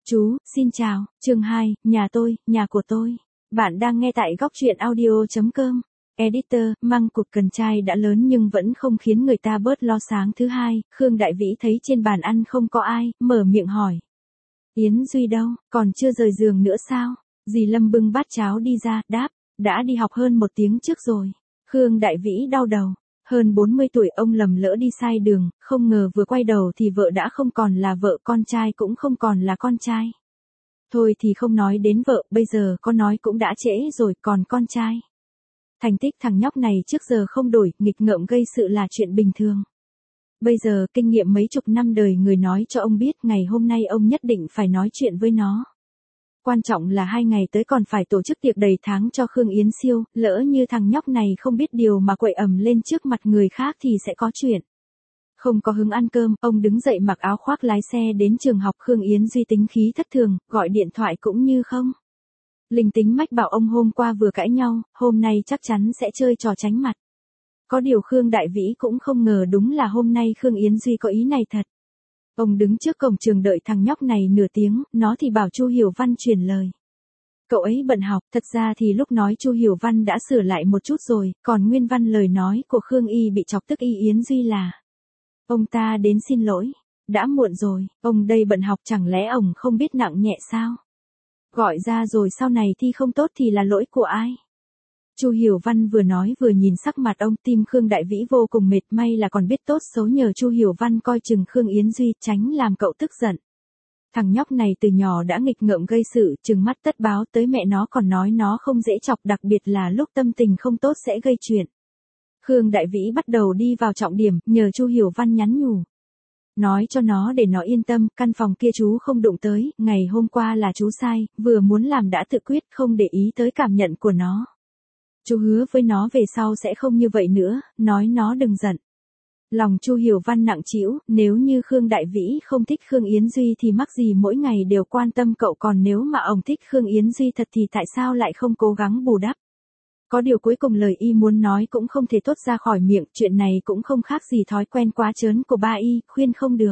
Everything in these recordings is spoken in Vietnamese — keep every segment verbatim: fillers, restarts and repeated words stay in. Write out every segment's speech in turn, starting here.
Chú, xin chào, chương hai, nhà tôi, nhà của tôi. Bạn đang nghe tại góc truyện audio.com. Editor, măng cụt cần trai đã lớn nhưng vẫn không khiến người ta bớt lo. Sáng thứ hai, Khương Đại Vĩ thấy trên bàn ăn không có ai, mở miệng hỏi. Yến Duy đâu, còn chưa rời giường nữa sao? Dì Lâm bưng bát cháo đi ra, đáp, đã đi học hơn một tiếng trước rồi. Khương Đại Vĩ đau đầu. Hơn bốn mươi tuổi ông lầm lỡ đi sai đường, không ngờ vừa quay đầu thì vợ đã không còn là vợ, con trai cũng không còn là con trai. Thôi thì không nói đến vợ, bây giờ có nói cũng đã trễ rồi, còn con trai. Thành tích thằng nhóc này trước giờ không đổi, nghịch ngợm gây sự là chuyện bình thường. Bây giờ kinh nghiệm mấy chục năm đời người nói cho ông biết, ngày hôm nay ông nhất định phải nói chuyện với nó. Quan trọng là hai ngày tới còn phải tổ chức tiệc đầy tháng cho Khương Yến Siêu, lỡ như thằng nhóc này không biết điều mà quậy ầm lên trước mặt người khác thì sẽ có chuyện. Không có hứng ăn cơm, ông đứng dậy mặc áo khoác lái xe đến trường học. Khương Yến Duy tính khí thất thường, gọi điện thoại cũng như không. Linh tính mách bảo ông hôm qua vừa cãi nhau, hôm nay chắc chắn sẽ chơi trò tránh mặt. Có điều Khương Đại Vĩ cũng không ngờ đúng là hôm nay Khương Yến Duy có ý này thật. Ông đứng trước cổng trường đợi thằng nhóc này nửa tiếng, nó thì bảo Chu Hiểu Văn truyền lời. Cậu ấy bận học, thật ra thì lúc nói Chu Hiểu Văn đã sửa lại một chút rồi, còn nguyên văn lời nói của Khương Y bị chọc tức y Yến Duy là. Ông ta đến xin lỗi, đã muộn rồi, ông đây bận học chẳng lẽ ông không biết nặng nhẹ sao? Gọi ra rồi sau này thi không tốt thì là lỗi của ai? Chu Hiểu Văn vừa nói vừa nhìn sắc mặt ông, tim Khương Đại Vĩ vô cùng mệt, may là còn biết tốt xấu nhờ Chu Hiểu Văn coi chừng Khương Yến Duy, tránh làm cậu tức giận. Thằng nhóc này từ nhỏ đã nghịch ngợm gây sự, trừng mắt tất báo, tới mẹ nó còn nói nó không dễ chọc, đặc biệt là lúc tâm tình không tốt sẽ gây chuyện. Khương Đại Vĩ bắt đầu đi vào trọng điểm, nhờ Chu Hiểu Văn nhắn nhủ. Nói cho nó để nó yên tâm, căn phòng kia chú không đụng tới, ngày hôm qua là chú sai, vừa muốn làm đã tự quyết, không để ý tới cảm nhận của nó. Chú hứa với nó về sau sẽ không như vậy nữa, nói nó đừng giận. Lòng Chu Hiểu Văn nặng trĩu, nếu như Khương Đại Vĩ không thích Khương Yến Duy thì mắc gì mỗi ngày đều quan tâm cậu, còn nếu mà ông thích Khương Yến Duy thật thì tại sao lại không cố gắng bù đắp. Có điều cuối cùng lời y muốn nói cũng không thể thốt ra khỏi miệng, chuyện này cũng không khác gì thói quen quá trớn của ba y, khuyên không được.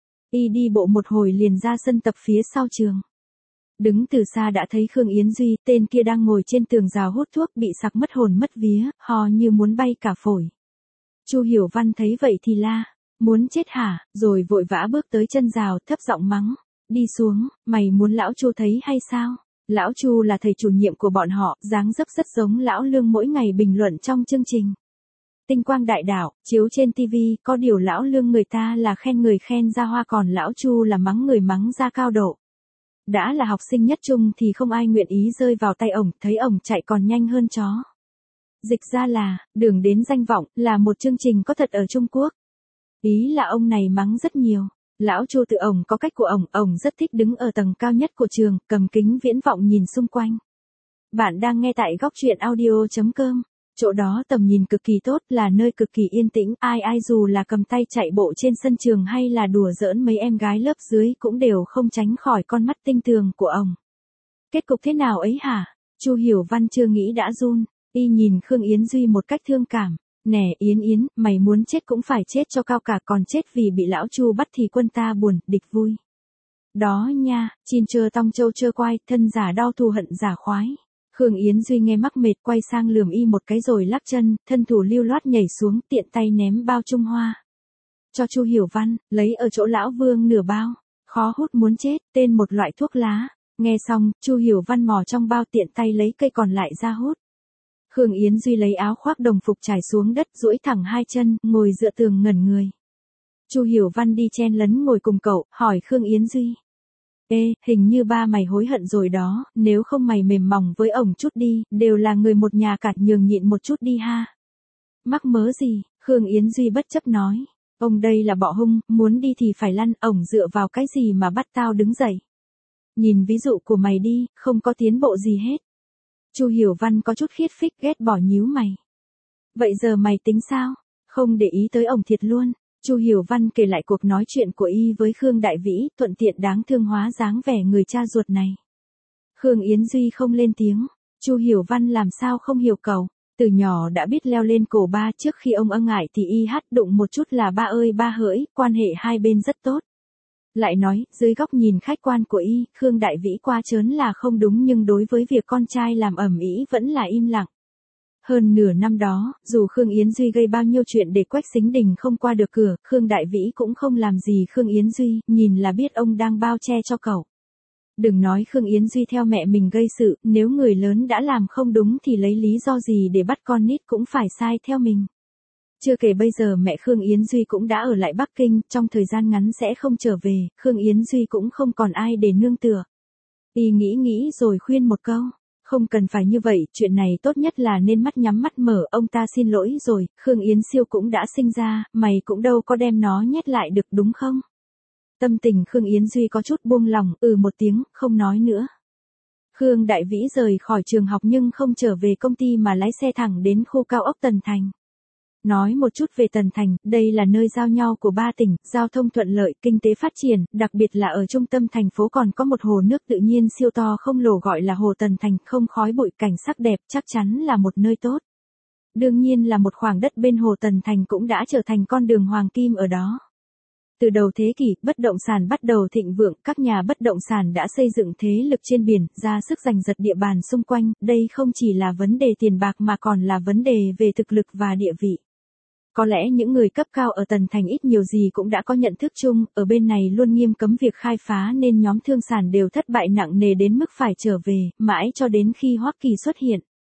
Y đi bộ một hồi liền ra sân tập phía sau trường. Đứng từ xa đã thấy Khương Yến Duy, tên kia đang ngồi trên tường rào hút thuốc, bị sặc mất hồn mất vía, ho như muốn bay cả phổi. Chu Hiểu Văn thấy vậy thì la, muốn chết hả, rồi vội vã bước tới chân rào, thấp giọng mắng, đi xuống, mày muốn lão Chu thấy hay sao? Lão Chu là thầy chủ nhiệm của bọn họ, dáng dấp rất giống lão Lương, mỗi ngày bình luận trong chương trình Tinh Quang Đại Đảo, chiếu trên ti vi, có điều lão Lương người ta là khen người khen ra hoa, còn lão Chu là mắng người mắng ra cao độ. Đã là học sinh nhất trung thì không ai nguyện ý rơi vào tay ổng, thấy ổng chạy còn nhanh hơn chó. Dịch ra là, Đường đến danh vọng, là một chương trình có thật ở Trung Quốc. Ý là ông này mắng rất nhiều. Lão Chu tự ổng có cách của ổng, ổng rất thích đứng ở tầng cao nhất của trường, cầm kính viễn vọng nhìn xung quanh. Bạn đang nghe tại góc truyện audio.com. Chỗ đó tầm nhìn cực kỳ tốt, là nơi cực kỳ yên tĩnh, ai ai dù là cầm tay chạy bộ trên sân trường hay là đùa giỡn mấy em gái lớp dưới cũng đều không tránh khỏi con mắt tinh tường của ổng. Kết cục thế nào ấy hả? Chu Hiểu Văn chưa nghĩ đã run, y nhìn Khương Yến Duy một cách thương cảm. Nè Yến Yến, mày muốn chết cũng phải chết cho cao cả, còn chết vì bị lão Chu bắt thì quân ta buồn, địch vui. Đó nha, chin chơ tong châu chơ quai, thân giả đau thù hận giả khoái. Khương Yến Duy nghe mắc mệt quay sang lườm y một cái rồi lắc chân, thân thủ lưu loát nhảy xuống, tiện tay ném bao Trung Hoa cho Chu Hiểu Văn, lấy ở chỗ lão Vương nửa bao, khó hút muốn chết, tên một loại thuốc lá. Nghe xong, Chu Hiểu Văn mò trong bao, tiện tay lấy cây còn lại ra hút. Khương Yến Duy lấy áo khoác đồng phục trải xuống đất, duỗi thẳng hai chân, ngồi dựa tường ngẩn người. Chu Hiểu Văn đi chen lấn ngồi cùng cậu, hỏi Khương Yến Duy. Ê, hình như ba mày hối hận rồi đó, nếu không mày mềm mỏng với ổng chút đi, đều là người một nhà cả, nhường nhịn một chút đi ha. Mắc mớ gì, Khương Yến Duy bất chấp nói. Ông đây là bọ hung, muốn đi thì phải lăn, ổng dựa vào cái gì mà bắt tao đứng dậy. Nhìn ví dụ của mày đi, không có tiến bộ gì hết. Chu Hiểu Văn có chút khiết phích, ghét bỏ nhíu mày. Vậy giờ mày tính sao? Không để ý tới ổng thiệt luôn. Chu Hiểu Văn kể lại cuộc nói chuyện của y với Khương Đại Vĩ, thuận tiện đáng thương hóa dáng vẻ người cha ruột này. Khương Yến Duy không lên tiếng. Chu Hiểu Văn làm sao không hiểu cậu, từ nhỏ đã biết leo lên cổ ba, trước khi ông ân ngại thì y hát đụng một chút là ba ơi ba hỡi, quan hệ hai bên rất tốt. Lại nói, dưới góc nhìn khách quan của y, Khương Đại Vĩ qua trớn là không đúng nhưng đối với việc con trai làm ầm ĩ vẫn là im lặng. Hơn nửa năm đó, dù Khương Yến Duy gây bao nhiêu chuyện để Quách Sính Đình không qua được cửa, Khương Đại Vĩ cũng không làm gì Khương Yến Duy, nhìn là biết ông đang bao che cho cậu. Đừng nói Khương Yến Duy theo mẹ mình gây sự, nếu người lớn đã làm không đúng thì lấy lý do gì để bắt con nít cũng phải sai theo mình. Chưa kể bây giờ mẹ Khương Yến Duy cũng đã ở lại Bắc Kinh, trong thời gian ngắn sẽ không trở về, Khương Yến Duy cũng không còn ai để nương tựa. Y nghĩ nghĩ rồi khuyên một câu, không cần phải như vậy, chuyện này tốt nhất là nên mắt nhắm mắt mở, ông ta xin lỗi rồi, Khương Yến Siêu cũng đã sinh ra, mày cũng đâu có đem nó nhét lại được đúng không? Tâm tình Khương Yến Duy có chút buông lỏng, ừ một tiếng, không nói nữa. Khương Đại Vĩ rời khỏi trường học nhưng không trở về công ty mà lái xe thẳng đến khu cao ốc Tần Thành. Nói một chút về Tần Thành, đây là nơi giao nhau của ba tỉnh, giao thông thuận lợi, kinh tế phát triển, đặc biệt là ở trung tâm thành phố còn có một hồ nước tự nhiên siêu to không lồ gọi là hồ Tần Thành, không khói bụi, cảnh sắc đẹp, chắc chắn là một nơi tốt. Đương nhiên là một khoảng đất bên hồ Tần Thành cũng đã trở thành con đường hoàng kim ở đó. Từ đầu thế kỷ, bất động sản bắt đầu thịnh vượng, các nhà bất động sản đã xây dựng thế lực trên biển, ra sức giành giật địa bàn xung quanh, đây không chỉ là vấn đề tiền bạc mà còn là vấn đề về thực lực và địa vị. Có lẽ những người cấp cao ở Tần Thành ít nhiều gì cũng đã có nhận thức chung, ở bên này luôn nghiêm cấm việc khai phá nên nhóm thương sản đều thất bại nặng nề đến mức phải trở về, mãi cho đến khi Hoắc Kỳ xuất hiện.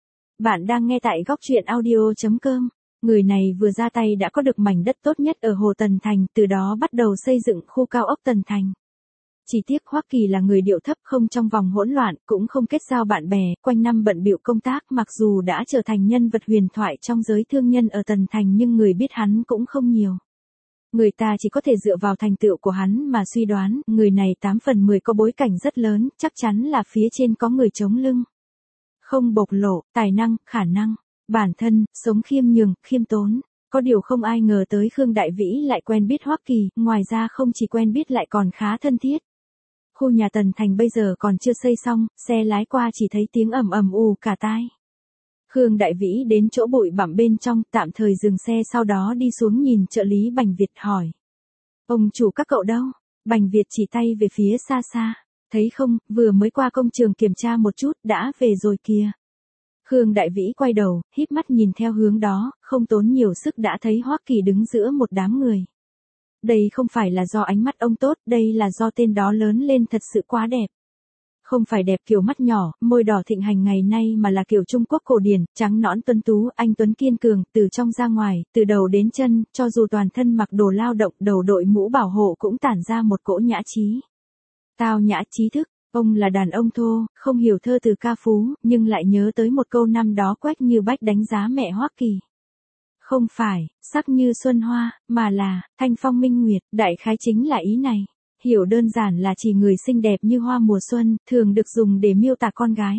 Bạn đang nghe tại góc truyện audio chấm com. Người này vừa ra tay đã có được mảnh đất tốt nhất ở Hồ Tần Thành, từ đó bắt đầu xây dựng khu cao ốc Tần Thành. Chỉ tiếc Hoắc Kỳ là người điệu thấp, không trong vòng hỗn loạn, cũng không kết giao bạn bè, quanh năm bận bịu công tác, mặc dù đã trở thành nhân vật huyền thoại trong giới thương nhân ở Tần Thành nhưng người biết hắn cũng không nhiều. Người ta chỉ có thể dựa vào thành tựu của hắn mà suy đoán, người này tám phần mười có bối cảnh rất lớn, chắc chắn là phía trên có người chống lưng. Không bộc lộ, tài năng, khả năng, bản thân, sống khiêm nhường, khiêm tốn. Có điều không ai ngờ tới Khương Đại Vĩ lại quen biết Hoắc Kỳ, ngoài ra không chỉ quen biết lại còn khá thân thiết. Khu nhà Tần Thành bây giờ còn chưa xây xong, xe lái qua chỉ thấy tiếng ầm ầm ù cả tai. Khương Đại Vĩ đến chỗ bụi bặm bên trong, tạm thời dừng xe sau đó đi xuống nhìn trợ lý Bành Việt hỏi. Ông chủ các cậu đâu? Bành Việt chỉ tay về phía xa xa. Thấy không, vừa mới qua công trường kiểm tra một chút, đã về rồi kìa. Khương Đại Vĩ quay đầu, híp mắt nhìn theo hướng đó, không tốn nhiều sức đã thấy Hoắc Kỳ đứng giữa một đám người. Đây không phải là do ánh mắt ông tốt, đây là do tên đó lớn lên thật sự quá đẹp. Không phải đẹp kiểu mắt nhỏ, môi đỏ thịnh hành ngày nay mà là kiểu Trung Quốc cổ điển, trắng nõn tuấn tú, anh tuấn kiên cường, từ trong ra ngoài, từ đầu đến chân, cho dù toàn thân mặc đồ lao động, đầu đội mũ bảo hộ cũng tản ra một cỗ nhã trí. Tao nhã trí thức, ông là đàn ông thô, không hiểu thơ từ ca phú, nhưng lại nhớ tới một câu năm đó Quách Như Bách đánh giá mẹ Hoắc Kỳ. Không phải, sắc như xuân hoa, mà là, thanh phong minh nguyệt, đại khái chính là ý này. Hiểu đơn giản là chỉ người xinh đẹp như hoa mùa xuân, thường được dùng để miêu tả con gái.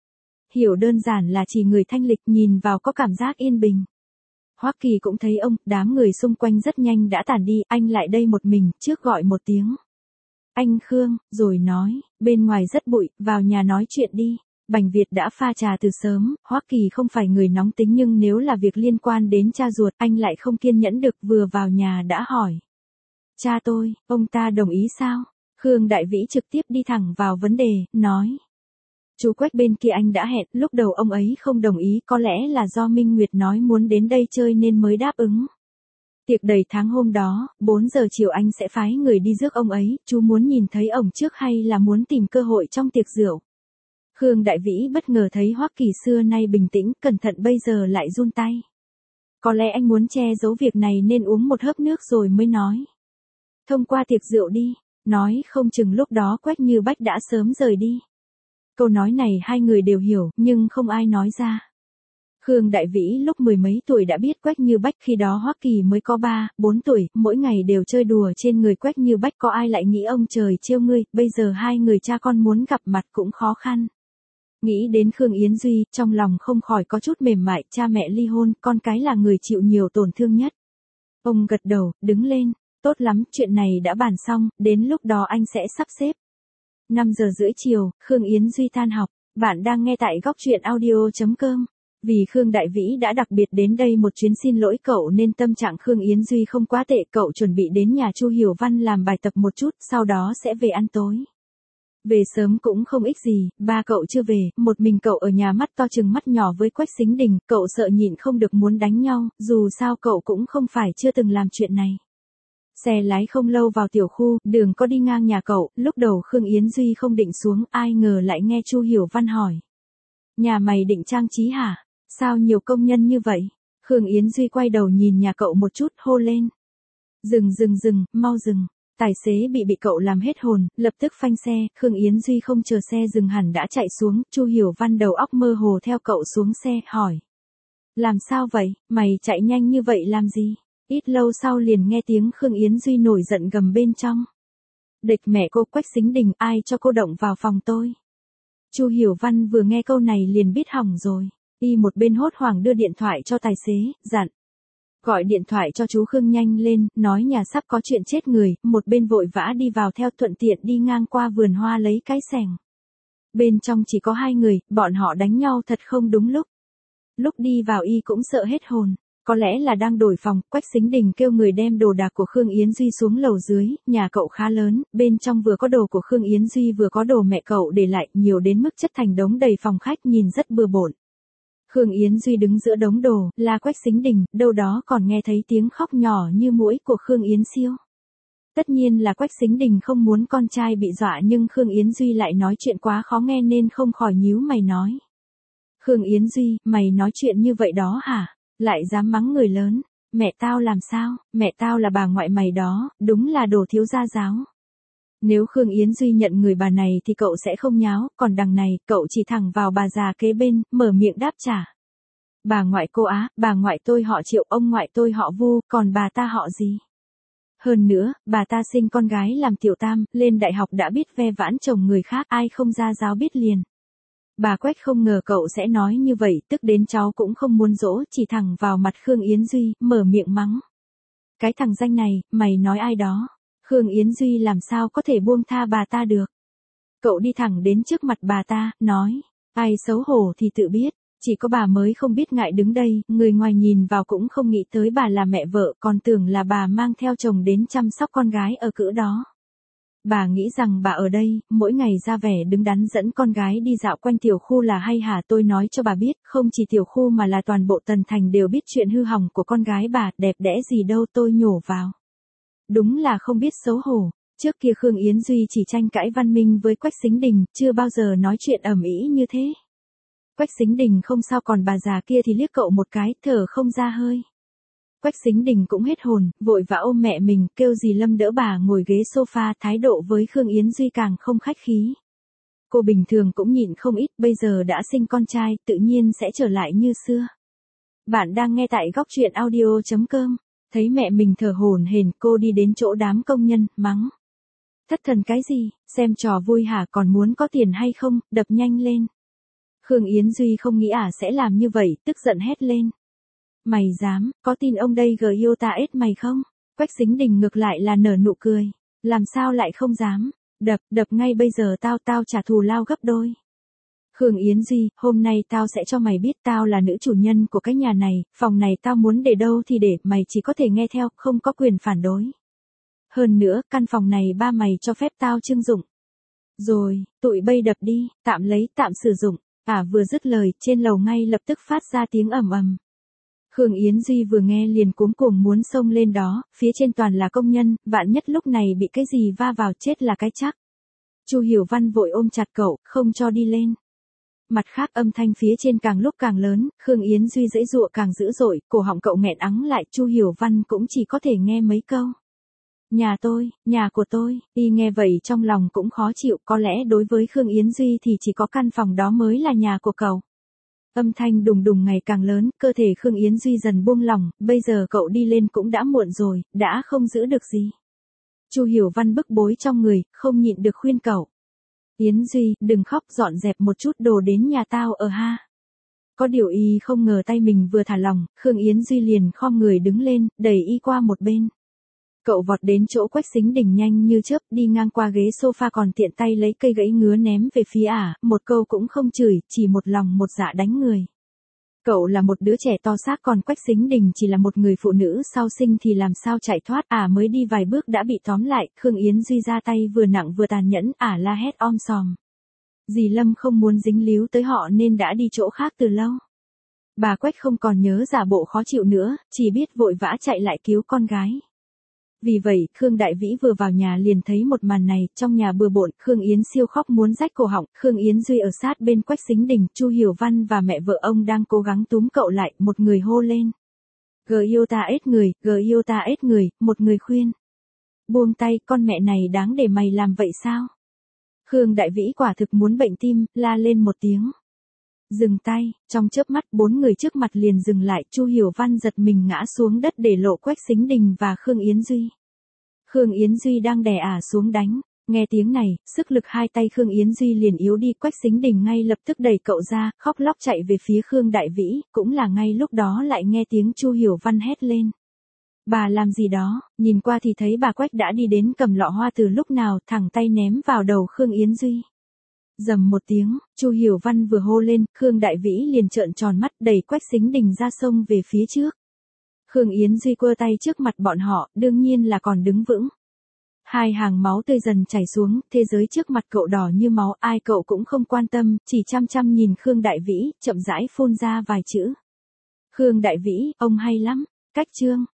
Hiểu đơn giản là chỉ người thanh lịch nhìn vào có cảm giác yên bình. Hoắc Kỳ cũng thấy ông, đám người xung quanh rất nhanh đã tản đi, anh lại đây một mình, trước gọi một tiếng. Anh Khương, rồi nói, bên ngoài rất bụi, vào nhà nói chuyện đi. Bành Việt đã pha trà từ sớm, Hoắc Kỳ không phải người nóng tính nhưng nếu là việc liên quan đến cha ruột, anh lại không kiên nhẫn được, vừa vào nhà đã hỏi. Cha tôi, ông ta đồng ý sao? Khương Đại Vĩ trực tiếp đi thẳng vào vấn đề, nói. Chú Quách bên kia anh đã hẹn, lúc đầu ông ấy không đồng ý, có lẽ là do Minh Nguyệt nói muốn đến đây chơi nên mới đáp ứng. Tiệc đầy tháng hôm đó, bốn giờ chiều anh sẽ phái người đi rước ông ấy, chú muốn nhìn thấy ông trước hay là muốn tìm cơ hội trong tiệc rượu? Khương Đại Vĩ bất ngờ thấy Hoắc Kỳ xưa nay bình tĩnh, cẩn thận bây giờ lại run tay. Có lẽ anh muốn che giấu việc này nên uống một hớp nước rồi mới nói. Thông qua tiệc rượu đi, nói không chừng lúc đó Quách Như Bách đã sớm rời đi. Câu nói này hai người đều hiểu, nhưng không ai nói ra. Khương Đại Vĩ lúc mười mấy tuổi đã biết Quách Như Bách, khi đó Hoắc Kỳ mới có ba, bốn tuổi, mỗi ngày đều chơi đùa trên người Quách Như Bách, có ai lại nghĩ ông trời trêu ngươi, bây giờ hai người cha con muốn gặp mặt cũng khó khăn. Nghĩ đến Khương Yến Duy, trong lòng không khỏi có chút mềm mại, cha mẹ ly hôn, con cái là người chịu nhiều tổn thương nhất. Ông gật đầu, đứng lên, tốt lắm, chuyện này đã bàn xong, đến lúc đó anh sẽ sắp xếp. năm giờ rưỡi chiều, Khương Yến Duy tan học, bạn đang nghe tại góc truyện audio chấm com. Vì Khương Đại Vĩ đã đặc biệt đến đây một chuyến xin lỗi cậu nên tâm trạng Khương Yến Duy không quá tệ, cậu chuẩn bị đến nhà Chu Hiểu Văn làm bài tập một chút, sau đó sẽ về ăn tối. Về sớm cũng không ích gì, ba cậu chưa về, một mình cậu ở nhà mắt to chừng mắt nhỏ với Quách Sính Đình, cậu sợ nhịn không được muốn đánh nhau, dù sao cậu cũng không phải chưa từng làm chuyện này. Xe lái không lâu vào tiểu khu, đường có đi ngang nhà cậu, lúc đầu Khương Yến Duy không định xuống, ai ngờ lại nghe Chu Hiểu Văn hỏi. Nhà mày định trang trí hả? Sao nhiều công nhân như vậy? Khương Yến Duy quay đầu nhìn nhà cậu một chút, hô lên. Dừng dừng dừng, mau dừng. Tài xế bị bị cậu làm hết hồn, lập tức phanh xe, Khương Yến Duy không chờ xe dừng hẳn đã chạy xuống, Chu Hiểu Văn đầu óc mơ hồ theo cậu xuống xe, hỏi. Làm sao vậy, mày chạy nhanh như vậy làm gì? Ít lâu sau liền nghe tiếng Khương Yến Duy nổi giận gầm bên trong. Địch mẹ cô Quách Sính Đình, ai cho cô động vào phòng tôi? Chu Hiểu Văn vừa nghe câu này liền biết hỏng rồi, y một bên hốt hoảng đưa điện thoại cho tài xế, dặn. Gọi điện thoại cho chú Khương nhanh lên, nói nhà sắp có chuyện chết người, một bên vội vã đi vào theo thuận tiện đi ngang qua vườn hoa lấy cái xẻng. Bên trong chỉ có hai người, bọn họ đánh nhau thật không đúng lúc. Lúc đi vào y cũng sợ hết hồn. Có lẽ là đang đổi phòng, Quách Sính Đình kêu người đem đồ đạc của Khương Yến Duy xuống lầu dưới, nhà cậu khá lớn, bên trong vừa có đồ của Khương Yến Duy vừa có đồ mẹ cậu để lại, nhiều đến mức chất thành đống đầy phòng khách nhìn rất bừa bộn. Khương Yến Duy đứng giữa đống đồ, là Quách Sính Đình, đâu đó còn nghe thấy tiếng khóc nhỏ như muỗi của Khương Yến Siêu. Tất nhiên là Quách Sính Đình không muốn con trai bị dọa nhưng Khương Yến Duy lại nói chuyện quá khó nghe nên không khỏi nhíu mày nói. Khương Yến Duy, mày nói chuyện như vậy đó hả? Lại dám mắng người lớn, mẹ tao làm sao, mẹ tao là bà ngoại mày đó, đúng là đồ thiếu gia giáo. Nếu Khương Yến Duy nhận người bà này thì cậu sẽ không nháo, còn đằng này, cậu chỉ thẳng vào bà già kế bên, mở miệng đáp trả. Bà ngoại cô Á, bà ngoại tôi họ Triệu, ông ngoại tôi họ Vu, còn bà ta họ gì? Hơn nữa, bà ta sinh con gái làm tiểu tam, lên đại học đã biết ve vãn chồng người khác, ai không ra giáo biết liền. Bà Quách không ngờ cậu sẽ nói như vậy, tức đến cháu cũng không muốn dỗ, chỉ thẳng vào mặt Khương Yến Duy, mở miệng mắng. Cái thằng danh này, mày nói ai đó? Khương Yến Duy làm sao có thể buông tha bà ta được? Cậu đi thẳng đến trước mặt bà ta, nói, ai xấu hổ thì tự biết, chỉ có bà mới không biết ngại đứng đây, người ngoài nhìn vào cũng không nghĩ tới bà là mẹ vợ, còn tưởng là bà mang theo chồng đến chăm sóc con gái ở cữ đó. Bà nghĩ rằng bà ở đây, mỗi ngày ra vẻ đứng đắn dẫn con gái đi dạo quanh tiểu khu là hay hả? Tôi nói cho bà biết, không chỉ tiểu khu mà là toàn bộ Tần Thành đều biết chuyện hư hỏng của con gái bà, đẹp đẽ gì đâu, tôi nhổ vào. Đúng là không biết xấu hổ, trước kia Khương Yến Duy chỉ tranh cãi văn minh với Quách Sính Đình, chưa bao giờ nói chuyện ầm ĩ như thế. Quách Sính Đình không sao, còn bà già kia thì liếc cậu một cái, thở không ra hơi. Quách Sính Đình cũng hết hồn, vội vã ôm mẹ mình, kêu dì Lâm đỡ bà ngồi ghế sofa, thái độ với Khương Yến Duy càng không khách khí. Cô bình thường cũng nhịn không ít, bây giờ đã sinh con trai, tự nhiên sẽ trở lại như xưa. Bạn đang nghe tại góc truyện audio chấm com, thấy mẹ mình thở hổn hển, cô đi đến chỗ đám công nhân, mắng. Thất thần cái gì, xem trò vui hả, còn muốn có tiền hay không, đập nhanh lên. Khương Yến Duy không nghĩ ả sẽ làm như vậy, tức giận hét lên. Mày dám, có tin ông đây gờ yêu ta ết mày không? Quách Sính Đình ngược lại là nở nụ cười. Làm sao lại không dám? Đập, đập ngay bây giờ tao, tao trả thù lao gấp đôi. Khương Yến Duy, hôm nay tao sẽ cho mày biết tao là nữ chủ nhân của cái nhà này, phòng này tao muốn để đâu thì để, mày chỉ có thể nghe theo, không có quyền phản đối. Hơn nữa, căn phòng này ba mày cho phép tao trưng dụng. Rồi, tụi bây đập đi, tạm lấy, tạm sử dụng. À vừa dứt lời, trên lầu ngay lập tức phát ra tiếng ầm ầm. Khương Yến Duy vừa nghe liền cuống cuồng muốn xông lên đó, phía trên toàn là công nhân, vạn nhất lúc này bị cái gì va vào chết là cái chắc. Chu Hiểu Văn vội ôm chặt cậu, không cho đi lên. Mặt khác âm thanh phía trên càng lúc càng lớn, Khương Yến Duy giãy giụa càng dữ dội, cổ họng cậu nghẹn ắng lại, Chu Hiểu Văn cũng chỉ có thể nghe mấy câu. Nhà tôi, nhà của tôi, y nghe vậy trong lòng cũng khó chịu, có lẽ đối với Khương Yến Duy thì chỉ có căn phòng đó mới là nhà của cậu. Âm thanh đùng đùng ngày càng lớn, cơ thể Khương Yến Duy dần buông lỏng, bây giờ cậu đi lên cũng đã muộn rồi, đã không giữ được gì. Chu Hiểu Văn bức bối trong người, không nhịn được khuyên cậu. Yến Duy, đừng khóc, dọn dẹp một chút đồ đến nhà tao ở ha. Có điều y không ngờ tay mình vừa thả lỏng, Khương Yến Duy liền khom người đứng lên, đẩy y qua một bên. Cậu vọt đến chỗ Quách Sính Đình nhanh như chớp, đi ngang qua ghế sofa còn tiện tay lấy cây gãy ngứa ném về phía ả, một câu cũng không chửi, chỉ một lòng một dạ đánh người. Cậu là một đứa trẻ to xác còn Quách Sính Đình chỉ là một người phụ nữ sau sinh thì làm sao chạy thoát, ả mới đi vài bước đã bị tóm lại, Khương Yến Duy ra tay vừa nặng vừa tàn nhẫn, ả la hét om sòm. Dì Lâm không muốn dính líu tới họ nên đã đi chỗ khác từ lâu. Bà Quách không còn nhớ giả bộ khó chịu nữa, chỉ biết vội vã chạy lại cứu con gái. Vì vậy, Khương Đại Vĩ vừa vào nhà liền thấy một màn này, trong nhà bừa bộn, Khương Yến Siêu khóc muốn rách cổ họng, Khương Yến Duy ở sát bên Quách Sính Đình, Chu Hiểu Văn và mẹ vợ ông đang cố gắng túm cậu lại, một người hô lên. Gờ yêu ta ết người, gờ yêu ta ết người, một người khuyên. Buông tay, con mẹ này đáng để mày làm vậy sao? Khương Đại Vĩ quả thực muốn bệnh tim, la lên một tiếng. Dừng tay, trong chớp mắt bốn người trước mặt liền dừng lại, Chu Hiểu Văn giật mình ngã xuống đất để lộ Quách Sính Đình và Khương Yến Duy. Khương Yến Duy đang đè ả xuống đánh, nghe tiếng này, sức lực hai tay Khương Yến Duy liền yếu đi, Quách Sính Đình ngay lập tức đẩy cậu ra, khóc lóc chạy về phía Khương Đại Vĩ, cũng là ngay lúc đó lại nghe tiếng Chu Hiểu Văn hét lên. Bà làm gì đó, nhìn qua thì thấy bà Quách đã đi đến cầm lọ hoa từ lúc nào, thẳng tay ném vào đầu Khương Yến Duy. Dầm một tiếng, Chu Hiểu Văn vừa hô lên, Khương Đại Vĩ liền trợn tròn mắt đẩy Quách Sính Đình ra sông về phía trước. Khương Yến Duy quơ tay trước mặt bọn họ, đương nhiên là còn đứng vững. Hai hàng máu tươi dần chảy xuống, thế giới trước mặt cậu đỏ như máu, ai cậu cũng không quan tâm, chỉ chăm chăm nhìn Khương Đại Vĩ, chậm rãi phun ra vài chữ. Khương Đại Vĩ, ông hay lắm, cách chương.